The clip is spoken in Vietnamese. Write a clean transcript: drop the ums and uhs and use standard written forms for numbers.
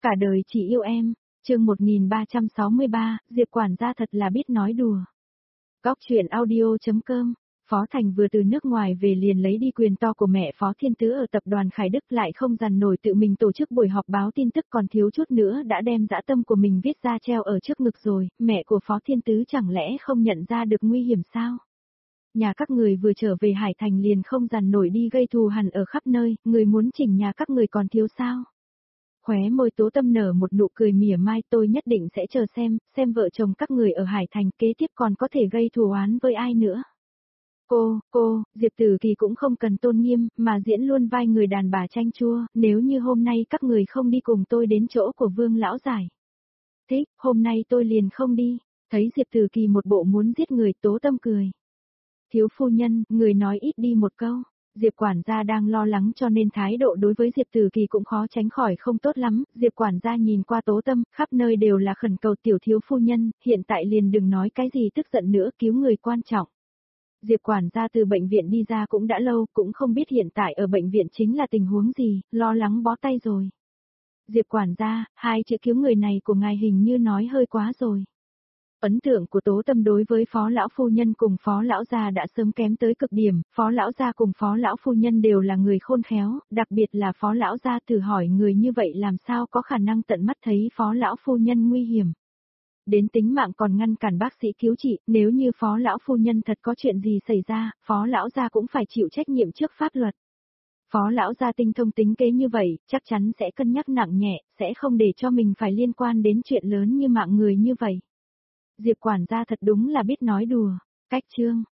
Cả đời chỉ yêu em, chương 1363, Diệp quản gia thật là biết nói đùa. Góc chuyện audio.com, Phó Thành vừa từ nước ngoài về liền lấy đi quyền to của mẹ Phó Thiên Tứ ở tập đoàn Khải Đức, lại không dằn nổi tự mình tổ chức buổi họp báo tin tức, còn thiếu chút nữa đã đem dã tâm của mình viết ra treo ở trước ngực rồi. Mẹ của Phó Thiên Tứ chẳng lẽ không nhận ra được nguy hiểm sao? Nhà các người vừa trở về Hải Thành liền không dằn nổi đi gây thù hằn ở khắp nơi, người muốn chỉnh nhà các người còn thiếu sao? Khóe môi Tố Tâm nở một nụ cười mỉa mai, tôi nhất định sẽ chờ xem vợ chồng các người ở Hải Thành kế tiếp còn có thể gây thù oán với ai nữa. Diệp Tử Kỳ cũng không cần tôn nghiêm, mà diễn luôn vai người đàn bà chanh chua, nếu như hôm nay các người không đi cùng tôi đến chỗ của Vương lão giải. Thích, hôm nay tôi liền không đi, thấy Diệp Tử Kỳ một bộ muốn giết người, Tố Tâm cười. Thiếu phu nhân, người nói ít đi một câu. Diệp quản gia đang lo lắng cho nên thái độ đối với Diệp Tử Kỳ cũng khó tránh khỏi không tốt lắm. Diệp quản gia nhìn qua Tố Tâm, khắp nơi đều là khẩn cầu tiểu thiếu phu nhân, hiện tại liền đừng nói cái gì tức giận nữa, cứu người quan trọng. Diệp quản gia từ bệnh viện đi ra cũng đã lâu, cũng không biết hiện tại ở bệnh viện chính là tình huống gì, lo lắng bó tay rồi. Diệp quản gia, hai chữ cứu người này của ngài hình như nói hơi quá rồi. Ấn tượng của Tố Tâm đối với Phó lão phu nhân cùng Phó lão gia đã sớm kém tới cực điểm, Phó lão gia cùng Phó lão phu nhân đều là người khôn khéo, đặc biệt là Phó lão gia, thử hỏi người như vậy làm sao có khả năng tận mắt thấy Phó lão phu nhân nguy hiểm. Đến tính mạng còn ngăn cản bác sĩ cứu trị, nếu như Phó lão phu nhân thật có chuyện gì xảy ra, Phó lão gia cũng phải chịu trách nhiệm trước pháp luật. Phó lão gia tinh thông tính kế như vậy, chắc chắn sẽ cân nhắc nặng nhẹ, sẽ không để cho mình phải liên quan đến chuyện lớn như mạng người như vậy. Diệp quản gia thật đúng là biết nói đùa. Cách chương